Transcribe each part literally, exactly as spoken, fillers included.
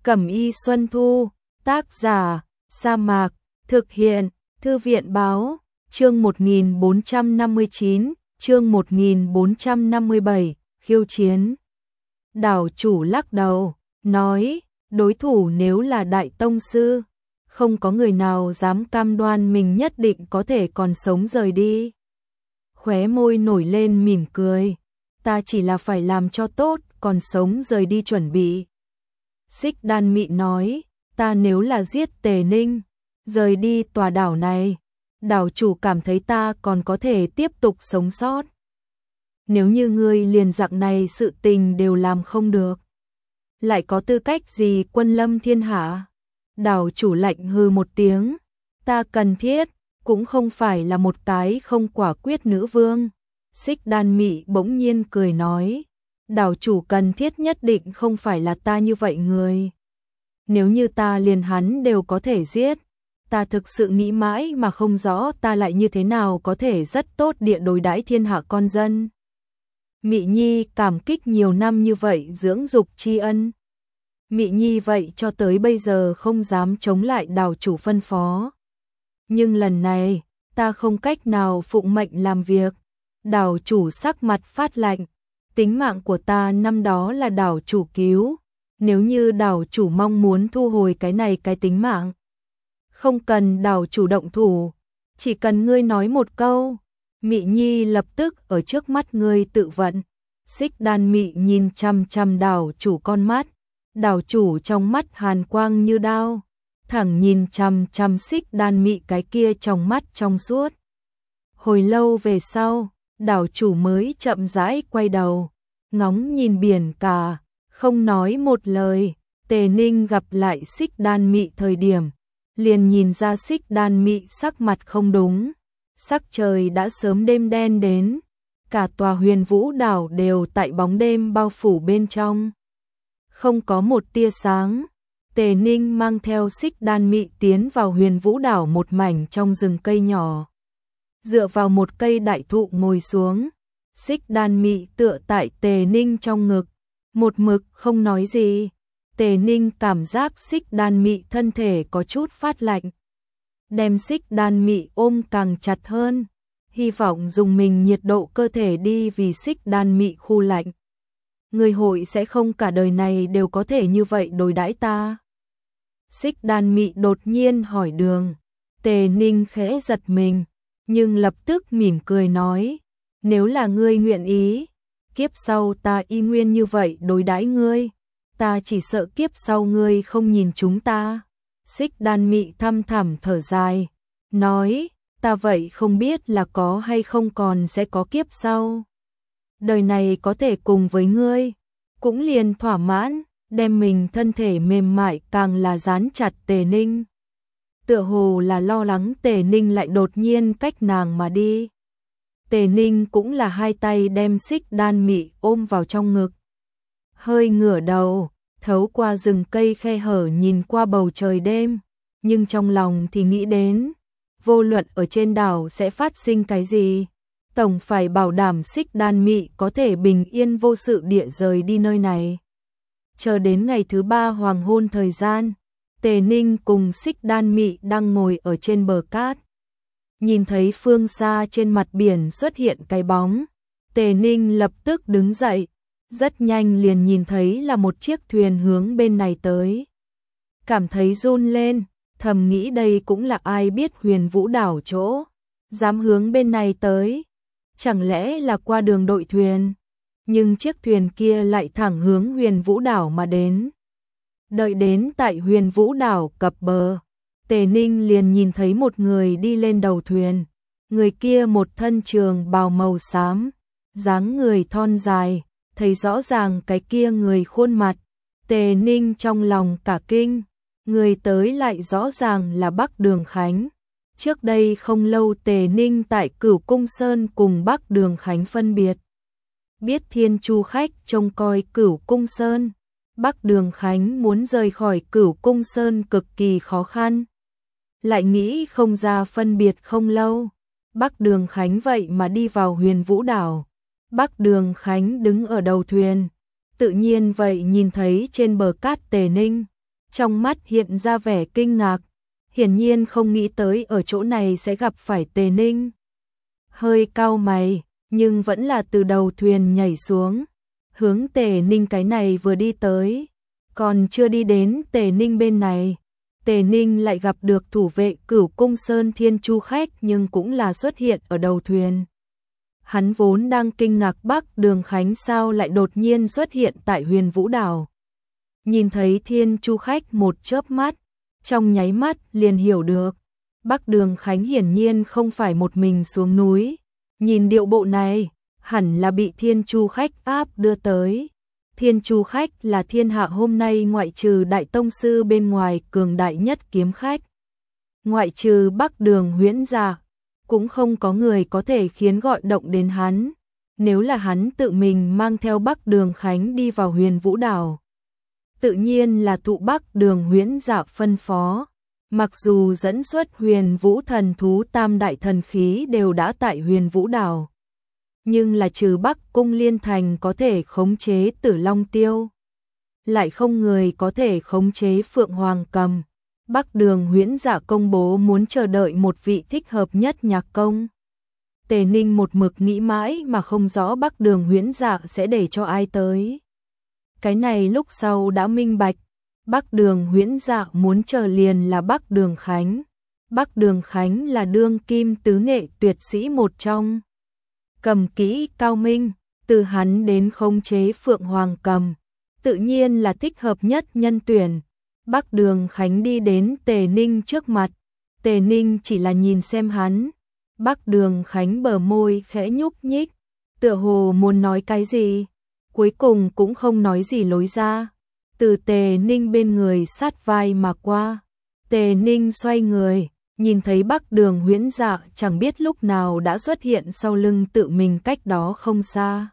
Cẩm y Xuân Thu, tác giả, Sa Mạc, thực hiện, Thư viện báo, chương một nghìn bốn trăm năm mươi chín, chương một nghìn bốn trăm năm mươi bảy, khiêu chiến. Đảo chủ lắc đầu, nói, đối thủ nếu là đại tông sư, không có người nào dám cam đoan mình nhất định có thể còn sống rời đi. Khóe môi nổi lên mỉm cười, ta chỉ là phải làm cho tốt, còn sống rời đi chuẩn bị. Xích Đan Mị nói, ta nếu là giết Tề Ninh, rời đi tòa đảo này, đảo chủ cảm thấy ta còn có thể tiếp tục sống sót. Nếu như ngươi liền dạng này sự tình đều làm không được, lại có tư cách gì quân lâm thiên hạ? Đảo chủ lạnh hừ một tiếng, ta cần thiết, cũng không phải là một cái không quả quyết nữ vương. Xích Đan Mị bỗng nhiên cười nói, đảo chủ cần thiết nhất định không phải là ta như vậy người. Nếu như ta liền hắn đều có thể giết, ta thực sự nghĩ mãi mà không rõ ta lại như thế nào có thể rất tốt địa đối đãi thiên hạ con dân. Mị Nhi cảm kích nhiều năm như vậy dưỡng dục tri ân. Mị Nhi vậy cho tới bây giờ không dám chống lại đảo chủ phân phó. Nhưng lần này, ta không cách nào phụng mệnh làm việc. Đảo chủ sắc mặt phát lạnh, tính mạng của ta năm đó là đảo chủ cứu. Nếu như đảo chủ mong muốn thu hồi cái này cái tính mạng, không cần đảo chủ động thủ, chỉ cần ngươi nói một câu, Mị Nhi lập tức ở trước mắt ngươi tự vận. Xích Đan Mị nhìn chằm chằm đảo chủ con mắt, đảo chủ trong mắt hàn quang như đao, thẳng nhìn chằm chằm Xích Đan Mị cái kia trong mắt trong suốt. Hồi lâu về sau, đảo chủ mới chậm rãi quay đầu, ngóng nhìn biển cả, không nói một lời. Tề Ninh gặp lại Xích Đan Mị thời điểm, liền nhìn ra Xích Đan Mị sắc mặt không đúng. Sắc trời đã sớm đêm đen đến, cả tòa Huyền Vũ đảo đều tại bóng đêm bao phủ bên trong, không có một tia sáng. Tề Ninh mang theo Xích Đan Mị tiến vào Huyền Vũ đảo một mảnh trong rừng cây nhỏ, dựa vào một cây đại thụ ngồi xuống. Xích Đan Mị tựa tại Tề Ninh trong ngực, một mực không nói gì. Tề Ninh cảm giác Xích Đan Mị thân thể có chút phát lạnh, đem Xích Đan Mị ôm càng chặt hơn, hy vọng dùng mình nhiệt độ cơ thể đi vì Xích Đan Mị khu lạnh. Người hội sẽ không cả đời này đều có thể như vậy đối đãi ta? Xích Đan Mị đột nhiên hỏi đường. Tề Ninh khẽ giật mình, nhưng lập tức mỉm cười nói, nếu là ngươi nguyện ý, kiếp sau ta y nguyên như vậy đối đãi ngươi, ta chỉ sợ kiếp sau ngươi không nhìn chúng ta. Xích Đan Mị thăm thẳm thở dài, nói, ta vậy không biết là có hay không còn sẽ có kiếp sau. Đời này có thể cùng với ngươi, cũng liền thỏa mãn, đem mình thân thể mềm mại càng là dán chặt Tề Ninh. Tựa hồ là lo lắng Tề Ninh lại đột nhiên cách nàng mà đi. Tề Ninh cũng là hai tay đem Xích Đan Mị ôm vào trong ngực, hơi ngửa đầu, thấu qua rừng cây khe hở nhìn qua bầu trời đêm, nhưng trong lòng thì nghĩ đến, vô luận ở trên đảo sẽ phát sinh cái gì, tổng phải bảo đảm Xích Đan Mị có thể bình yên vô sự địa rời đi nơi này. Chờ đến ngày thứ ba hoàng hôn thời gian, Tề Ninh cùng Xích Đan Mị đang ngồi ở trên bờ cát. Nhìn thấy phương xa trên mặt biển xuất hiện cái bóng, Tề Ninh lập tức đứng dậy, rất nhanh liền nhìn thấy là một chiếc thuyền hướng bên này tới. Cảm thấy run lên, thầm nghĩ đây cũng là ai biết Huyền Vũ đảo chỗ, dám hướng bên này tới, chẳng lẽ là qua đường đội thuyền. Nhưng chiếc thuyền kia lại thẳng hướng Huyền Vũ đảo mà đến. Đợi đến tại Huyền Vũ đảo cập bờ, Tề Ninh liền nhìn thấy một người đi lên đầu thuyền. Người kia một thân trường bào màu xám, dáng người thon dài, thấy rõ ràng cái kia người khuôn mặt. Tề Ninh trong lòng cả kinh, người tới lại rõ ràng là Bắc Đường Khánh. Trước đây không lâu Tề Ninh tại Cửu Cung Sơn cùng Bắc Đường Khánh phân biệt. Biết Thiên Chu khách trông coi Cửu Cung Sơn, Bắc Đường Khánh muốn rời khỏi Cửu Cung Sơn cực kỳ khó khăn. Lại nghĩ không ra phân biệt không lâu, Bắc Đường Khánh vậy mà đi vào Huyền Vũ đảo. Bắc Đường Khánh đứng ở đầu thuyền, tự nhiên vậy nhìn thấy trên bờ cát Tề Ninh, trong mắt hiện ra vẻ kinh ngạc, hiển nhiên không nghĩ tới ở chỗ này sẽ gặp phải Tề Ninh. Hơi cau mày, nhưng vẫn là từ đầu thuyền nhảy xuống, hướng Tề Ninh cái này vừa đi tới, còn chưa đi đến Tề Ninh bên này, Tề Ninh lại gặp được thủ vệ Cửu Cung Sơn Thiên Chu Khách nhưng cũng là xuất hiện ở đầu thuyền. Hắn vốn đang kinh ngạc Bắc Đường Khánh sao lại đột nhiên xuất hiện tại Huyền Vũ Đảo. Nhìn thấy Thiên Chu Khách một chớp mắt, trong nháy mắt liền hiểu được, Bắc Đường Khánh hiển nhiên không phải một mình xuống núi, nhìn điệu bộ này, hẳn là bị Thiên Chu Khách áp đưa tới. Thiên Chu Khách là thiên hạ hôm nay ngoại trừ Đại Tông Sư bên ngoài cường đại nhất kiếm khách. Ngoại trừ Bắc Đường Huyễn Dạ, cũng không có người có thể khiến gọi động đến hắn. Nếu là hắn tự mình mang theo Bắc Đường Khánh đi vào Huyền Vũ Đảo, tự nhiên là thụ Bắc Đường Huyễn Dạ phân phó. Mặc dù dẫn xuất Huyền Vũ thần thú tam đại thần khí đều đã tại Huyền Vũ Đảo, nhưng là trừ Bắc Cung Liên Thành có thể khống chế Tử Long Tiêu, lại không người có thể khống chế Phượng Hoàng Cầm. Bắc Đường Huyễn Dạ công bố muốn chờ đợi một vị thích hợp nhất nhạc công. Tề Ninh một mực nghĩ mãi mà không rõ Bắc Đường Huyễn Dạ sẽ để cho ai tới. Cái này lúc sau đã minh bạch, Bắc Đường Huyễn Dạ muốn chờ liền là Bắc Đường Khánh. Bắc Đường Khánh là đương kim tứ nghệ tuyệt sĩ một trong. Cầm kỹ cao minh, từ hắn đến khống chế Phượng Hoàng Cầm, tự nhiên là thích hợp nhất nhân tuyển. Bắc Đường Khánh đi đến Tề Ninh trước mặt, Tề Ninh chỉ là nhìn xem hắn. Bắc Đường Khánh bờ môi khẽ nhúc nhích, tựa hồ muốn nói cái gì, cuối cùng cũng không nói gì lối ra. Từ Tề Ninh bên người sát vai mà qua, Tề Ninh xoay người, nhìn thấy Bắc Đường Huyễn Dạ chẳng biết lúc nào đã xuất hiện sau lưng tự mình cách đó không xa.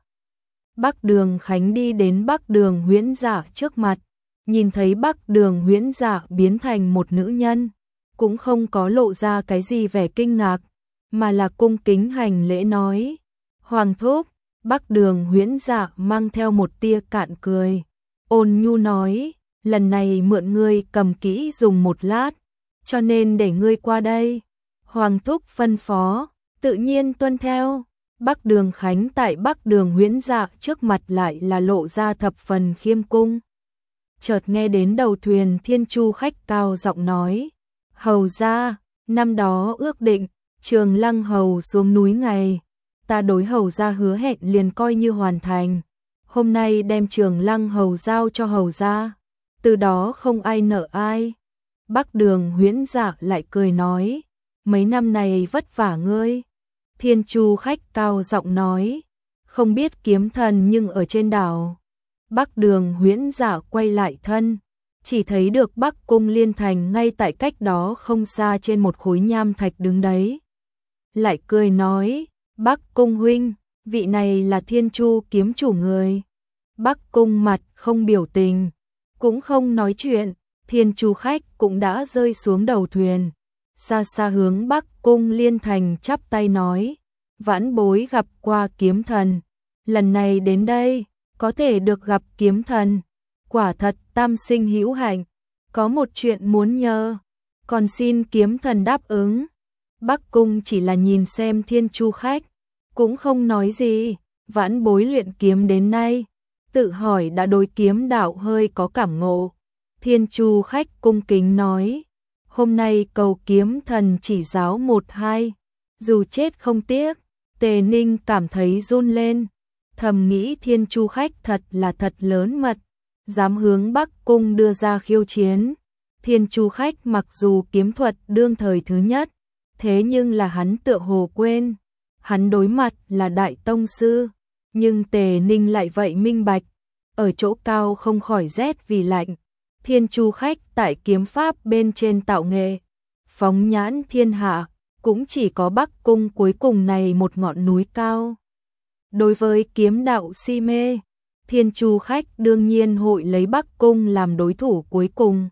Bắc Đường Khánh đi đến Bắc Đường Huyễn Dạ trước mặt, nhìn thấy Bắc Đường Huyễn Dạ biến thành một nữ nhân, cũng không có lộ ra cái gì vẻ kinh ngạc, mà là cung kính hành lễ nói: "Hoàng thúc." Bắc Đường Huyễn Dạ mang theo một tia cạn cười, ôn nhu nói: "Lần này mượn ngươi cầm kỹ dùng một lát, cho nên để ngươi qua đây." Hoàng thúc phân phó, tự nhiên tuân theo. Bắc Đường Khánh tại Bắc Đường Huyễn Dạ trước mặt lại là lộ ra thập phần khiêm cung. Chợt nghe đến đầu thuyền Thiên Chu Khách cao giọng nói: "Hầu gia, năm đó ước định Trường Lăng hầu xuống núi ngày, ta đối hầu gia hứa hẹn liền coi như hoàn thành. Hôm nay đem Trường Lăng hầu giao cho hầu gia, từ đó không ai nợ ai." Bắc Đường Huyễn Dạ lại cười nói: "Mấy năm này vất vả ngươi." Thiên Chu Khách cao giọng nói: "Không biết kiếm thần nhưng ở trên đảo." Bắc Đường Huyễn Dạ quay lại thân, chỉ thấy được Bắc Cung Liên Thành ngay tại cách đó không xa trên một khối nham thạch đứng đấy. Lại cười nói: "Bắc Cung huynh, vị này là Thiên Chu kiếm chủ người." Bắc Cung mặt không biểu tình, cũng không nói chuyện. Thiên Chu Khách cũng đã rơi xuống đầu thuyền, xa xa hướng Bắc Cung Liên Thành chắp tay nói: "Vãn bối gặp qua kiếm thần, lần này đến đây có thể được gặp kiếm thần, quả thật tam sinh hữu hạnh, có một chuyện muốn nhờ, còn xin kiếm thần đáp ứng." Bắc Cung chỉ là nhìn xem Thiên Chu Khách, cũng không nói gì. Vãn bối luyện kiếm đến nay, tự hỏi đã đối kiếm đạo hơi có cảm ngộ. Thiên Chu Khách cung kính nói: "Hôm nay cầu kiếm thần chỉ giáo một hai, dù chết không tiếc." Tề Ninh cảm thấy run lên, thầm nghĩ Thiên Chu Khách thật là thật lớn mật, dám hướng Bắc Cung đưa ra khiêu chiến. Thiên Chu Khách mặc dù kiếm thuật đương thời thứ nhất, thế nhưng là hắn tựa hồ quên, hắn đối mặt là Đại Tông Sư, nhưng Tề Ninh lại vậy minh bạch, ở chỗ cao không khỏi rét vì lạnh. Thiên Chu Khách tại kiếm pháp bên trên tạo nghệ, phóng nhãn thiên hạ, cũng chỉ có Bắc Cung cuối cùng này một ngọn núi cao. Đối với kiếm đạo si mê, Thiên Chu Khách đương nhiên hội lấy Bắc Cung làm đối thủ cuối cùng.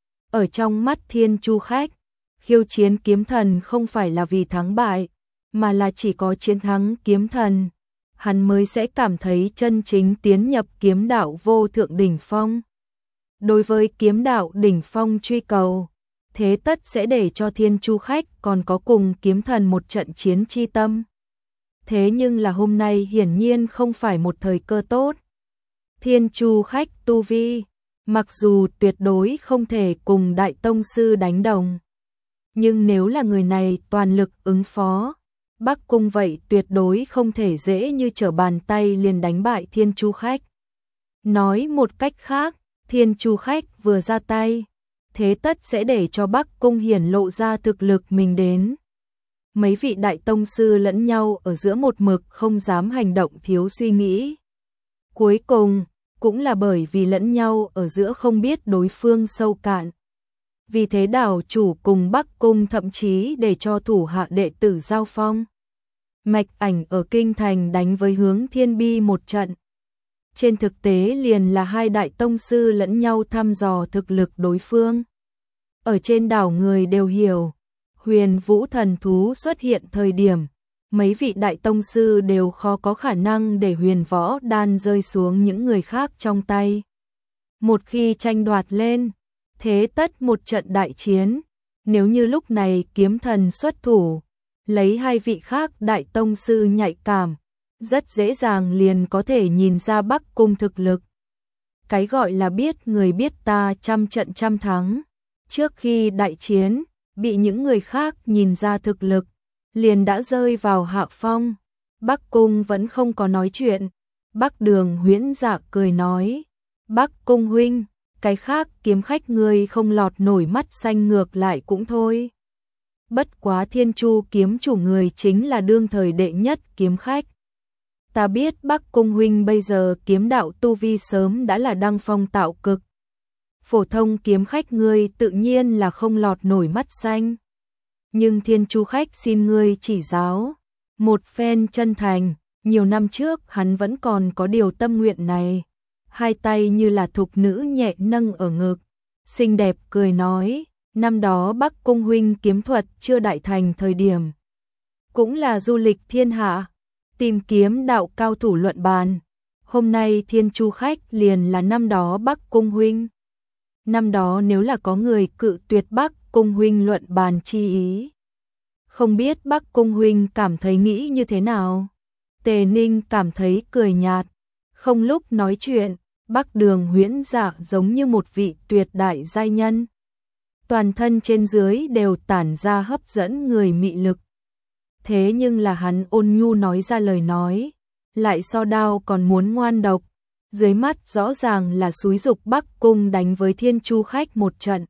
Ở trong mắt Thiên Chu Khách, khiêu chiến kiếm thần không phải là vì thắng bại, mà là chỉ có chiến thắng kiếm thần, hắn mới sẽ cảm thấy chân chính tiến nhập kiếm đạo vô thượng đỉnh phong. Đối với kiếm đạo đỉnh phong truy cầu, thế tất sẽ để cho Thiên Chu Khách còn có cùng kiếm thần một trận chiến chi tâm. Thế nhưng là hôm nay hiển nhiên không phải một thời cơ tốt. Thiên Chu Khách tu vi, mặc dù tuyệt đối không thể cùng Đại Tông Sư đánh đồng, nhưng nếu là người này toàn lực ứng phó, Bắc Cung vậy tuyệt đối không thể dễ như trở bàn tay liền đánh bại Thiên Chu Khách. Nói một cách khác, Thiên Chu Khách vừa ra tay, thế tất sẽ để cho Bắc Cung hiển lộ ra thực lực mình đến. Mấy vị Đại Tông Sư lẫn nhau ở giữa một mực không dám hành động thiếu suy nghĩ. Cuối cùng, cũng là bởi vì lẫn nhau ở giữa không biết đối phương sâu cạn. Vì thế đảo chủ cùng Bắc Cung thậm chí để cho thủ hạ đệ tử giao phong. Mạch Ảnh ở kinh thành đánh với Hướng Thiên Bi một trận. Trên thực tế liền là hai Đại Tông Sư lẫn nhau thăm dò thực lực đối phương. Ở trên đảo người đều hiểu, Huyền Vũ thần thú xuất hiện thời điểm, mấy vị Đại Tông Sư đều khó có khả năng để huyền võ đan rơi xuống những người khác trong tay. Một khi tranh đoạt lên, thế tất một trận đại chiến. Nếu như lúc này kiếm thần xuất thủ, lấy hai vị khác Đại Tông Sư nhạy cảm, rất dễ dàng liền có thể nhìn ra Bắc Cung thực lực. Cái gọi là biết người biết ta trăm trận trăm thắng. Trước khi đại chiến, bị những người khác nhìn ra thực lực, liền đã rơi vào hạ phong. Bắc Cung vẫn không có nói chuyện. Bắc Đường Huyễn Dạ cười nói, Bắc Cung huynh, cái khác kiếm khách người không lọt nổi mắt xanh ngược lại cũng thôi. Bất quá Thiên Chu kiếm chủ người chính là đương thời đệ nhất kiếm khách. Ta biết Bắc Cung huynh bây giờ kiếm đạo tu vi sớm đã là đăng phong tạo cực. Phổ thông kiếm khách ngươi tự nhiên là không lọt nổi mắt xanh. Nhưng Thiên Chu Khách xin ngươi chỉ giáo. Một phen chân thành, nhiều năm trước hắn vẫn còn có điều tâm nguyện này. Hai tay như là thục nữ nhẹ nâng ở ngực. Xinh đẹp cười nói, năm đó Bắc Cung huynh kiếm thuật chưa đại thành thời điểm. Cũng là du lịch thiên hạ, tìm kiếm đạo cao thủ luận bàn. Hôm nay Thiên Chu Khách liền là năm đó Bắc Cung huynh. Năm đó nếu là có người cự tuyệt Bắc Cung huynh luận bàn chi ý. Không biết Bắc Cung huynh cảm thấy nghĩ như thế nào? Tề Ninh cảm thấy cười nhạt. Không lúc nói chuyện, Bắc Đường Huyễn Dạ giống như một vị tuyệt đại giai nhân. Toàn thân trên dưới đều tản ra hấp dẫn người mị lực. Thế nhưng là hắn ôn nhu nói ra lời nói, lại so đao còn muốn ngoan độc. Dưới mắt rõ ràng là xúi dục Bắc Cung đánh với Thiên Chu Khách một trận.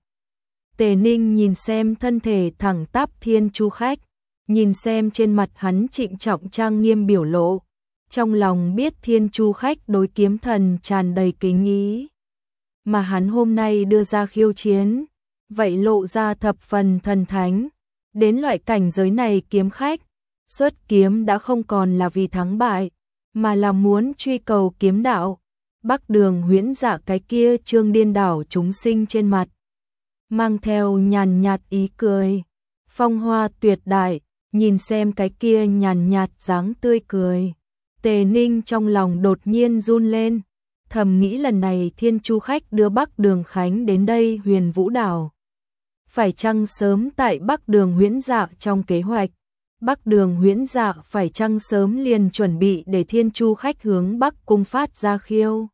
Tề Ninh nhìn xem thân thể thẳng tắp Thiên Chu Khách, nhìn xem trên mặt hắn trịnh trọng trang nghiêm biểu lộ, trong lòng biết Thiên Chu Khách đối kiếm thần tràn đầy kính ý. Mà hắn hôm nay đưa ra khiêu chiến, vậy lộ ra thập phần thần thánh. Đến loại cảnh giới này kiếm khách, xuất kiếm đã không còn là vì thắng bại, mà là muốn truy cầu kiếm đạo. Bắc Đường Huyễn Dạ cái kia trương điên đảo chúng sinh trên mặt, mang theo nhàn nhạt ý cười, phong hoa tuyệt đại, nhìn xem cái kia nhàn nhạt dáng tươi cười. Tề Ninh trong lòng đột nhiên run lên, thầm nghĩ lần này Thiên Chu Khách đưa Bắc Đường Khánh đến đây Huyền Vũ Đảo. Phải chăng sớm tại Bắc Đường Huyễn Dạ trong kế hoạch, Bắc Đường Huyễn Dạ phải chăng sớm liền chuẩn bị để Thiên Chu Khách hướng Bắc Cung phát ra khiêu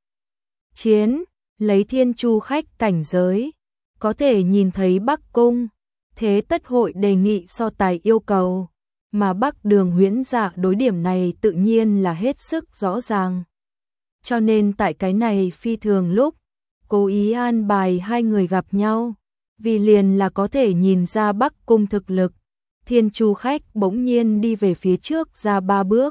chiến, lấy Thiên Chu Khách cảnh giới, có thể nhìn thấy Bắc Cung, thế tất hội đề nghị so tài yêu cầu, mà Bắc Đường Huyễn Dạ đối điểm này tự nhiên là hết sức rõ ràng. Cho nên tại cái này phi thường lúc, cố ý an bài hai người gặp nhau, vì liền là có thể nhìn ra Bắc Cung thực lực. Thiên Chu Khách bỗng nhiên đi về phía trước ra ba bước,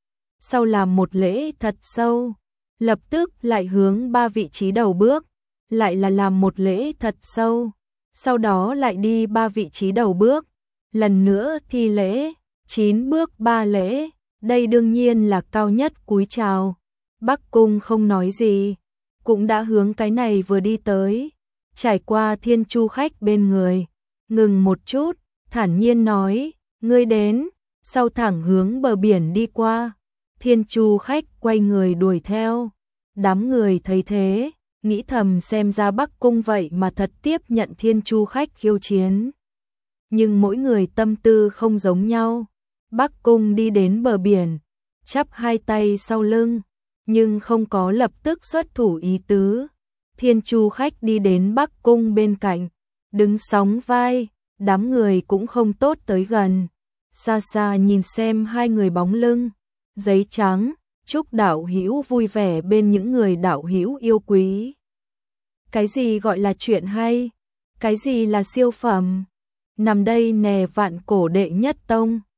sau làm một lễ thật sâu, lập tức lại hướng ba vị trí đầu bước, lại là làm một lễ thật sâu, sau đó lại đi ba vị trí đầu bước, lần nữa thi lễ, chín bước ba lễ, đây đương nhiên là cao nhất cúi chào. Bắc Cung không nói gì, cũng đã hướng cái này vừa đi tới, trải qua Thiên Chu Khách bên người, ngừng một chút, thản nhiên nói, ngươi đến, sau thẳng hướng bờ biển đi qua. Thiên Chu Khách quay người đuổi theo, đám người thấy thế, nghĩ thầm xem ra Bắc Cung vậy mà thật tiếp nhận Thiên Chu khách khiêu chiến. Nhưng mỗi người tâm tư không giống nhau. Bắc Cung đi đến bờ biển, chắp hai tay sau lưng, nhưng không có lập tức xuất thủ ý tứ. Thiên Chu khách đi đến Bắc Cung bên cạnh, đứng sóng vai, đám người cũng không tốt tới gần. Xa xa nhìn xem hai người bóng lưng, giấy trắng, chúc đạo hữu vui vẻ bên những người đạo hữu yêu quý. Cái gì gọi là chuyện hay? Cái gì là siêu phẩm? Nằm đây nè vạn cổ đệ nhất tông.